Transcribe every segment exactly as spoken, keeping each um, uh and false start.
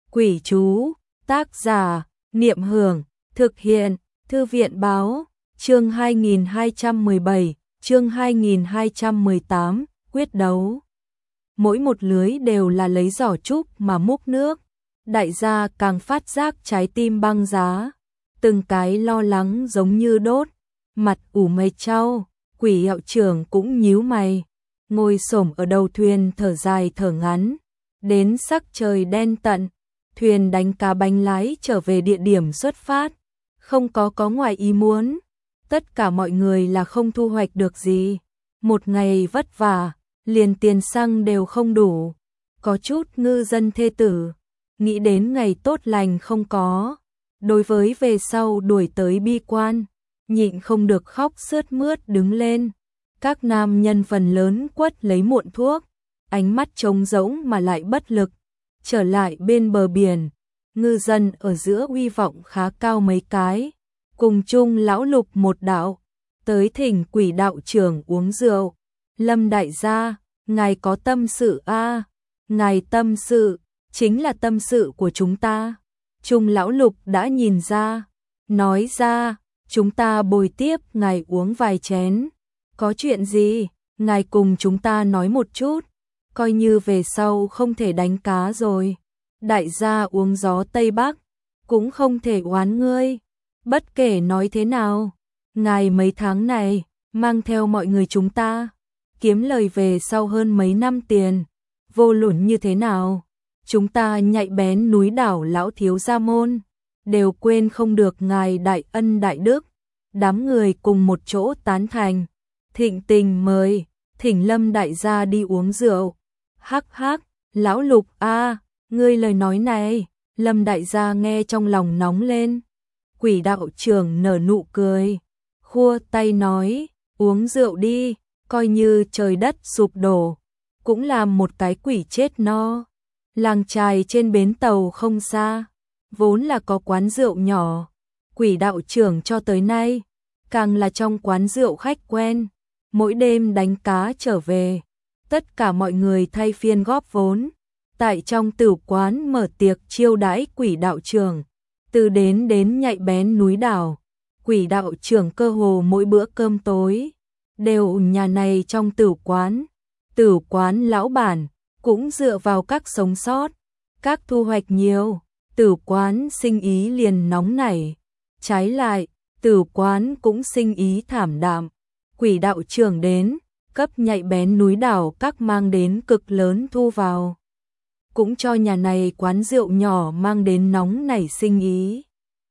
Quỷ chú, tác giả, Niệm Hưởng, thực hiện, Thư viện Báo, chương hai nghìn hai trăm mười bảy, chương hai nghìn hai trăm mười tám, quyết đấu. Mỗi một lưới đều là lấy giỏ trúc mà múc nước, đại gia càng phát giác trái tim băng giá, từng cái lo lắng giống như đốt, mặt ủ mây trao, Quỷ hiệu trưởng cũng nhíu mày, ngồi xổm ở đầu thuyền thở dài thở ngắn, đến sắc trời đen tận, thuyền đánh cá bánh lái trở về địa điểm xuất phát, không có có ngoài ý muốn, tất cả mọi người là không thu hoạch được gì, một ngày vất vả, liền tiền xăng đều không đủ, có chút ngư dân thê tử, nghĩ đến ngày tốt lành không có, đối với về sau đuổi tới bi quan, nhịn không được khóc sướt mướt đứng lên, các nam nhân phần lớn quất lấy muộn thuốc, ánh mắt trống rỗng mà lại bất lực, trở lại bên bờ biển, ngư dân ở giữa uy vọng khá cao mấy cái, cùng chung lão Lục một đạo, tới thỉnh Quỷ đạo trưởng uống rượu, Lâm đại gia, ngài có tâm sự a? À? Ngài tâm sự, chính là tâm sự của chúng ta. Chung lão Lục đã nhìn ra, nói ra, chúng ta bồi tiếp ngài uống vài chén. Có chuyện gì, ngài cùng chúng ta nói một chút, coi như về sau không thể đánh cá rồi. Đại gia uống gió Tây Bắc, cũng không thể oán ngươi. Bất kể nói thế nào, ngài mấy tháng này, mang theo mọi người chúng ta, kiếm lời về sau hơn mấy năm tiền, vô luận như thế nào. Chúng ta nhạy bén núi đảo lão thiếu gia môn, đều quên không được ngài đại ân đại đức. Đám người cùng một chỗ tán thành, thịnh tình mời, thỉnh Lâm đại gia đi uống rượu. Hắc hắc, lão Lục a, ngươi lời nói này, Lâm đại gia nghe trong lòng nóng lên. Quỷ đạo trưởng nở nụ cười, khua tay nói, uống rượu đi, coi như trời đất sụp đổ, cũng là một cái quỷ chết no. Làng chài trên bến tàu không xa, vốn là có quán rượu nhỏ, Quỷ đạo trưởng cho tới nay, càng là trong quán rượu khách quen, mỗi đêm đánh cá trở về, tất cả mọi người thay phiên góp vốn, tại trong tử quán mở tiệc chiêu đãi Quỷ đạo trưởng, từ đến đến nhạy bén núi đảo, Quỷ đạo trưởng cơ hồ mỗi bữa cơm tối, đều nhà này trong tử quán, tử quán lão bản, cũng dựa vào các sống sót, các thu hoạch nhiều, tử quán sinh ý liền nóng nảy, trái lại, tử quán cũng sinh ý thảm đạm. Quỷ đạo trưởng đến, cấp nhạy bén núi đảo các mang đến cực lớn thu vào, cũng cho nhà này quán rượu nhỏ mang đến nóng nảy sinh ý.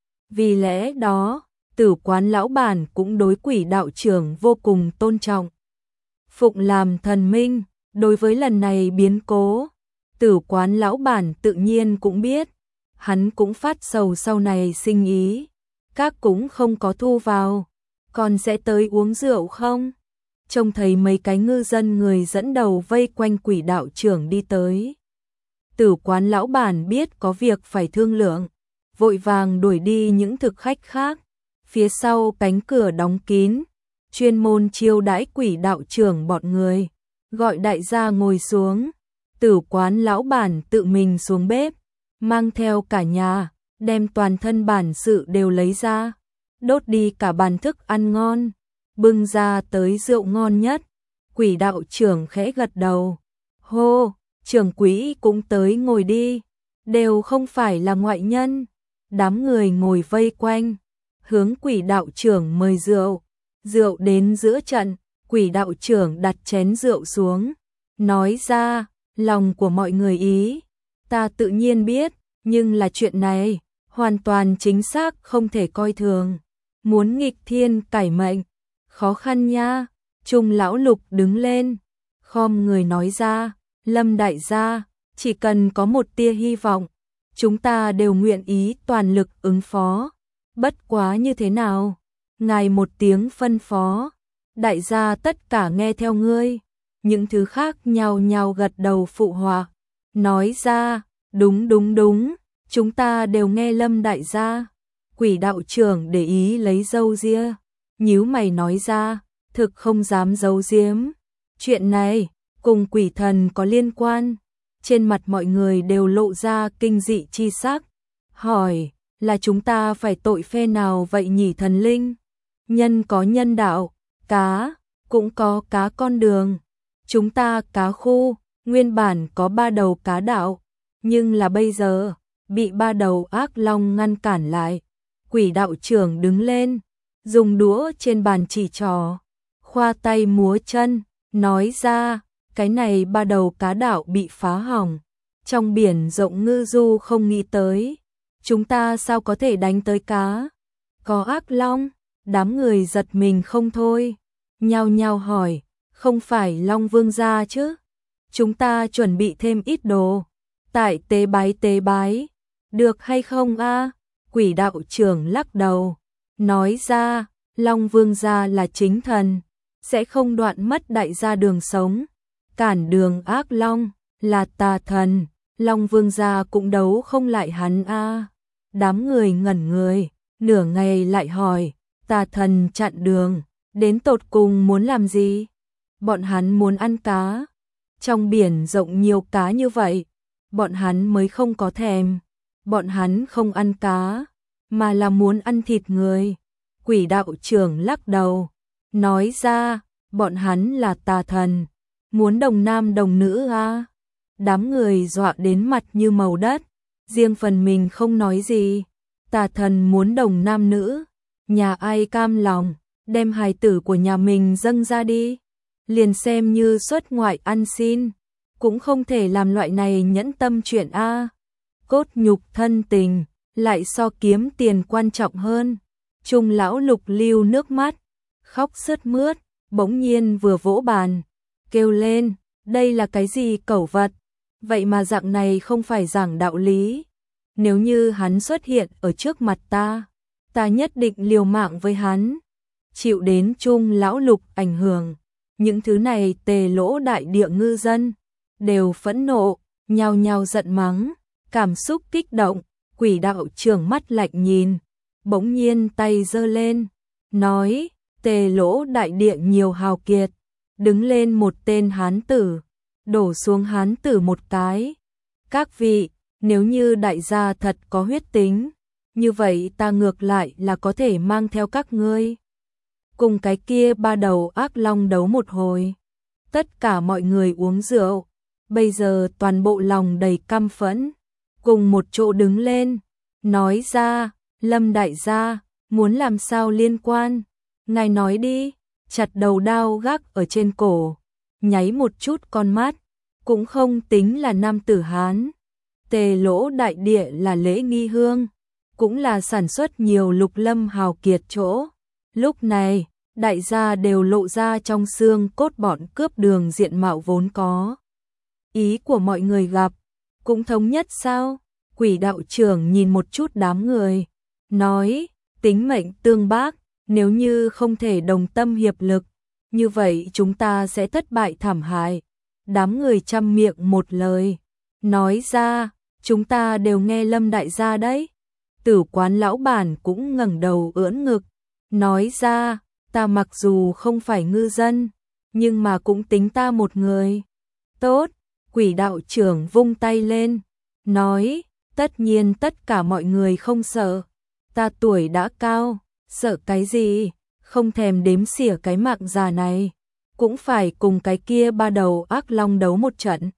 Vì lẽ đó, tử quán lão bản cũng đối Quỷ đạo trưởng vô cùng tôn trọng, phụng làm thần minh. Đối với lần này biến cố, tử quán lão bản tự nhiên cũng biết, hắn cũng phát sầu sau này sinh ý, các cũng không có thu vào, còn sẽ tới uống rượu không? Trông thấy mấy cái ngư dân người dẫn đầu vây quanh Quỷ đạo trưởng đi tới. Tử quán lão bản biết có việc phải thương lượng, vội vàng đuổi đi những thực khách khác, phía sau cánh cửa đóng kín, chuyên môn chiêu đãi Quỷ đạo trưởng bọn người. Gọi đại gia ngồi xuống, tử quán lão bản tự mình xuống bếp, mang theo cả nhà, đem toàn thân bản sự đều lấy ra, đốt đi cả bàn thức ăn ngon, bưng ra tới rượu ngon nhất. Quỷ đạo trưởng khẽ gật đầu, hô, trưởng quỹ cũng tới ngồi đi, đều không phải là ngoại nhân. Đám người ngồi vây quanh, hướng Quỷ đạo trưởng mời rượu, rượu đến giữa trận. Quỷ đạo trưởng đặt chén rượu xuống, nói ra, lòng của mọi người ý, ta tự nhiên biết, nhưng là chuyện này, hoàn toàn chính xác không thể coi thường, muốn nghịch thiên cải mệnh, khó khăn nha. Chung lão Lục đứng lên, khom người nói ra, Lâm đại gia, chỉ cần có một tia hy vọng, chúng ta đều nguyện ý toàn lực ứng phó, bất quá như thế nào, ngài một tiếng phân phó. Đại gia tất cả nghe theo ngươi, những thứ khác nhao nhao gật đầu phụ họa, nói ra, đúng đúng đúng, chúng ta đều nghe Lâm đại gia. Quỷ đạo trưởng để ý lấy râu ria, nhíu mày nói ra, thực không dám giấu giếm, chuyện này cùng quỷ thần có liên quan, trên mặt mọi người đều lộ ra kinh dị chi sắc. Hỏi, là chúng ta phải tội phe nào vậy nhỉ thần linh? Nhân có nhân đạo, cá, cũng có cá con đường. Chúng ta cá khu, nguyên bản có ba đầu cá đạo, nhưng là bây giờ, bị ba đầu ác long ngăn cản lại. Quỷ đạo trưởng đứng lên, dùng đũa trên bàn chỉ trò, khoa tay múa chân, nói ra, cái này ba đầu cá đạo bị phá hỏng. Trong biển rộng ngư du không nghĩ tới, chúng ta sao có thể đánh tới cá? Có ác long, đám người giật mình không thôi, nhao nhao hỏi, không phải Long Vương gia chứ? Chúng ta chuẩn bị thêm ít đồ, tại tế bái tế bái, được hay không a? Quỷ đạo trưởng lắc đầu, nói ra, Long Vương gia là chính thần, sẽ không đoạn mất đại gia đường sống, cản đường ác long, là tà thần, Long Vương gia cũng đấu không lại hắn a. Đám người ngẩn người, nửa ngày lại hỏi, tà thần chặn đường, đến tột cùng muốn làm gì? Bọn hắn muốn ăn cá, trong biển rộng nhiều cá như vậy, bọn hắn mới không có thèm, bọn hắn không ăn cá, mà là muốn ăn thịt người. Quỷ đạo trưởng lắc đầu, nói ra, bọn hắn là tà thần, muốn đồng nam đồng nữ a. Đám người dọa đến mặt như màu đất, riêng phần mình không nói gì. Tà thần muốn đồng nam nữ, nhà ai cam lòng, đem hài tử của nhà mình dâng ra đi, liền xem như xuất ngoại ăn xin, cũng không thể làm loại này nhẫn tâm chuyện a. Cốt nhục thân tình, lại so kiếm tiền quan trọng hơn. Trung lão Lục lưu nước mắt, khóc sướt mướt, bỗng nhiên vừa vỗ bàn, kêu lên, đây là cái gì cẩu vật, vậy mà dạng này không phải giảng đạo lý. Nếu như hắn xuất hiện ở trước mặt ta, ta nhất định liều mạng với hắn. Chịu đến Trung lão Lục ảnh hưởng, những thứ này tề lỗ đại địa ngư dân, đều phẫn nộ, nhao nhao giận mắng, cảm xúc kích động. Quỷ đạo trưởng mắt lạnh nhìn, bỗng nhiên tay giơ lên, nói, tề lỗ đại địa nhiều hào kiệt, đứng lên một tên hán tử, đổ xuống hán tử một cái. Các vị, nếu như đại gia thật có huyết tính, như vậy ta ngược lại là có thể mang theo các ngươi, cùng cái kia ba đầu ác long đấu một hồi. Tất cả mọi người uống rượu, bây giờ toàn bộ lòng đầy căm phẫn, cùng một chỗ đứng lên, nói ra, Lâm đại gia, muốn làm sao liên quan, ngài nói đi. Chặt đầu đao gác ở trên cổ, nháy một chút con mắt, cũng không tính là nam tử Hán. Tề lỗ đại địa là lễ nghi hương, cũng là sản xuất nhiều lục lâm hào kiệt chỗ. Lúc này, đại gia đều lộ ra trong xương cốt bọn cướp đường diện mạo vốn có. Ý của mọi người gặp, cũng thống nhất sao? Quỷ đạo trưởng nhìn một chút đám người, nói, tính mệnh tương bác, nếu như không thể đồng tâm hiệp lực, như vậy chúng ta sẽ thất bại thảm hại. Đám người trăm miệng một lời, nói ra, chúng ta đều nghe Lâm đại gia đấy. Tử quán lão bản cũng ngẩng đầu ưỡn ngực, nói ra, ta mặc dù không phải ngư dân, nhưng mà cũng tính ta một người. Tốt, quỷ đạo trưởng vung tay lên, nói, tất nhiên tất cả mọi người không sợ, ta tuổi đã cao, sợ cái gì, không thèm đếm xỉa cái mạng già này, cũng phải cùng cái kia ba đầu ác long đấu một trận.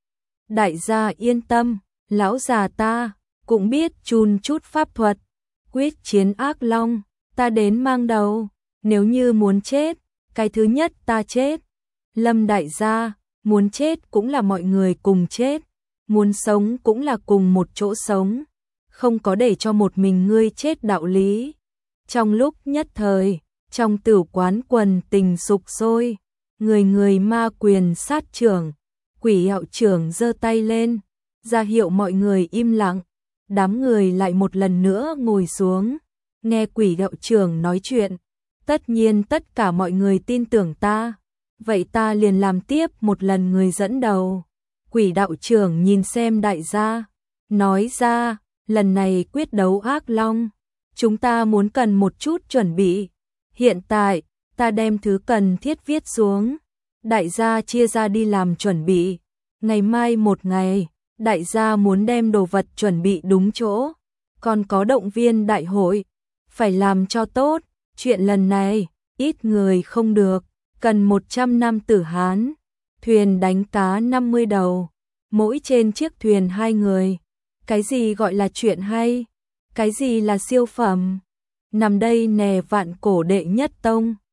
Đại gia yên tâm, lão già ta cũng biết chun chút pháp thuật, quyết chiến ác long, ta đến mang đầu, nếu như muốn chết, cái thứ nhất ta chết. Lâm đại gia, muốn chết cũng là mọi người cùng chết, muốn sống cũng là cùng một chỗ sống, không có để cho một mình ngươi chết đạo lý. Trong lúc nhất thời, trong tử quán quần tình sục sôi, người người ma quyền sát trưởng. Quỷ đạo trưởng giơ tay lên, ra hiệu mọi người im lặng. Đám người lại một lần nữa ngồi xuống, nghe quỷ đạo trưởng nói chuyện. Tất nhiên tất cả mọi người tin tưởng ta, vậy ta liền làm tiếp một lần người dẫn đầu. Quỷ đạo trưởng nhìn xem đại gia, nói ra, lần này quyết đấu ác long, chúng ta muốn cần một chút chuẩn bị. Hiện tại, ta đem thứ cần thiết viết xuống, đại gia chia ra đi làm chuẩn bị. Ngày mai một ngày, đại gia muốn đem đồ vật chuẩn bị đúng chỗ, còn có động viên đại hội, phải làm cho tốt, chuyện lần này, ít người không được, cần một trăm nam tử Hán, thuyền đánh cá năm mươi đầu, mỗi trên chiếc thuyền hai người. Cái gì gọi là chuyện hay? Cái gì là siêu phẩm? Nằm đây nè vạn cổ đệ nhất tông.